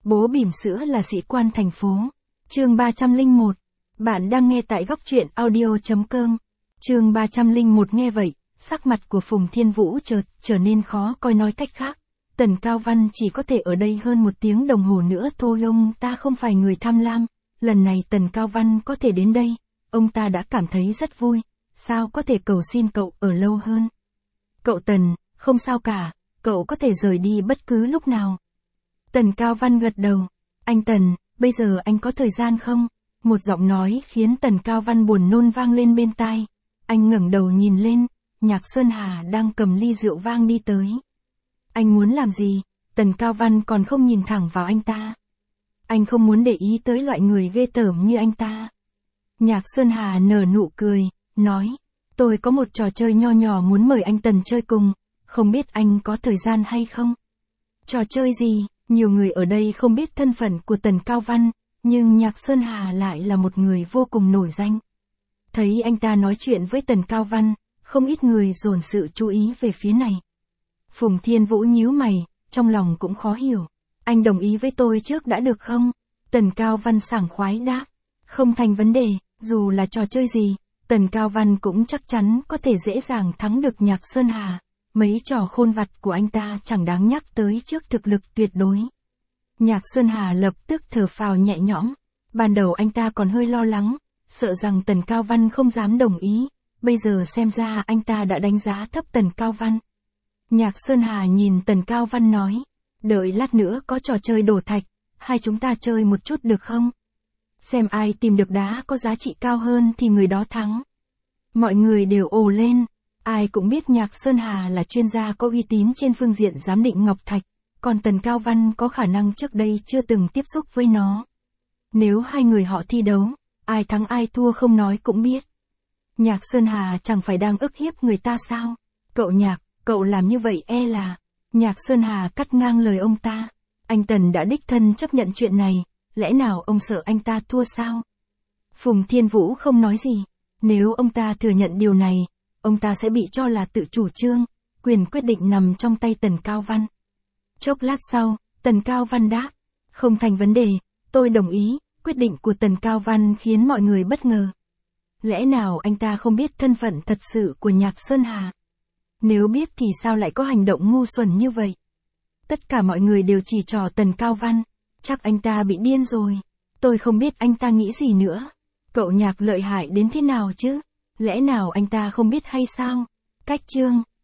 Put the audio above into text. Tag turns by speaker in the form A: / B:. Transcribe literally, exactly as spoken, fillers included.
A: Bố bỉm sữa là sĩ quan thành phố. Chương ba trăm lẻ một. Bạn đang nghe tại góc truyện audio chấm com. Chương ba trăm lẻ một. Nghe vậy, sắc mặt của Phùng Thiên Vũ chợt trở nên khó coi, nói cách khác. Tần Cao Văn chỉ có thể ở đây hơn một tiếng đồng hồ nữa thôi, ông ta không phải người tham lam. Lần này Tần Cao Văn có thể đến đây, ông ta đã cảm thấy rất vui. Sao có thể cầu xin cậu ở lâu hơn? Cậu Tần, không sao cả, cậu có thể rời đi bất cứ lúc nào. Tần Cao Văn gật đầu. Anh Tần, bây giờ anh có thời gian không? Một giọng nói khiến Tần Cao Văn buồn nôn vang lên bên tai. Anh ngẩng đầu nhìn lên, Nhạc Sơn Hà đang cầm ly rượu vang đi tới. Anh muốn làm gì? Tần Cao Văn còn không nhìn thẳng vào anh ta. Anh không muốn để ý tới loại người ghê tởm như anh ta. Nhạc Sơn Hà nở nụ cười, nói, tôi có một trò chơi nho nhỏ muốn mời anh Tần chơi cùng, không biết anh có thời gian hay không? Trò chơi gì? Nhiều người ở đây không biết thân phận của Tần Cao Văn, nhưng Nhạc Sơn Hà lại là một người vô cùng nổi danh. Thấy anh ta nói chuyện với Tần Cao Văn, không ít người dồn sự chú ý về phía này. Phùng Thiên Vũ nhíu mày, trong lòng cũng khó hiểu. Anh đồng ý với tôi trước đã được không? Tần Cao Văn sảng khoái đáp. Không thành vấn đề, dù là trò chơi gì, Tần Cao Văn cũng chắc chắn có thể dễ dàng thắng được Nhạc Sơn Hà. Mấy trò khôn vặt của anh ta chẳng đáng nhắc tới trước thực lực tuyệt đối. Nhạc Sơn Hà lập tức thở phào nhẹ nhõm. Ban đầu anh ta còn hơi lo lắng, sợ rằng Tần Cao Văn không dám đồng ý. Bây giờ xem ra anh ta đã đánh giá thấp Tần Cao Văn. Nhạc Sơn Hà nhìn Tần Cao Văn nói, đợi lát nữa có trò chơi đổ thạch, hai chúng ta chơi một chút được không? Xem ai tìm được đá có giá trị cao hơn thì người đó thắng. Mọi người đều ồ lên. Ai cũng biết Nhạc Sơn Hà là chuyên gia có uy tín trên phương diện giám định ngọc thạch, còn Tần Cao Văn có khả năng trước đây chưa từng tiếp xúc với nó. Nếu hai người họ thi đấu, ai thắng ai thua không nói cũng biết. Nhạc Sơn Hà chẳng phải đang ức hiếp người ta sao? Cậu Nhạc, cậu làm như vậy e là... Nhạc Sơn Hà cắt ngang lời ông ta. Anh Tần đã đích thân chấp nhận chuyện này, lẽ nào ông sợ anh ta thua sao? Phùng Thiên Vũ không nói gì. Nếu ông ta thừa nhận điều này, ông ta sẽ bị cho là tự chủ trương, quyền quyết định nằm trong tay Tần Cao Văn. Chốc lát sau, Tần Cao Văn đáp, không thành vấn đề, tôi đồng ý. Quyết định của Tần Cao Văn khiến mọi người bất ngờ. Lẽ nào anh ta không biết thân phận thật sự của Nhạc Sơn Hà? Nếu biết thì sao lại có hành động ngu xuẩn như vậy? Tất cả mọi người đều chỉ trỏ Tần Cao Văn, chắc anh ta bị điên rồi. Tôi không biết anh ta nghĩ gì nữa. Cậu Nhạc lợi hại đến thế nào chứ? Lẽ nào anh ta không biết hay sao? Cách chương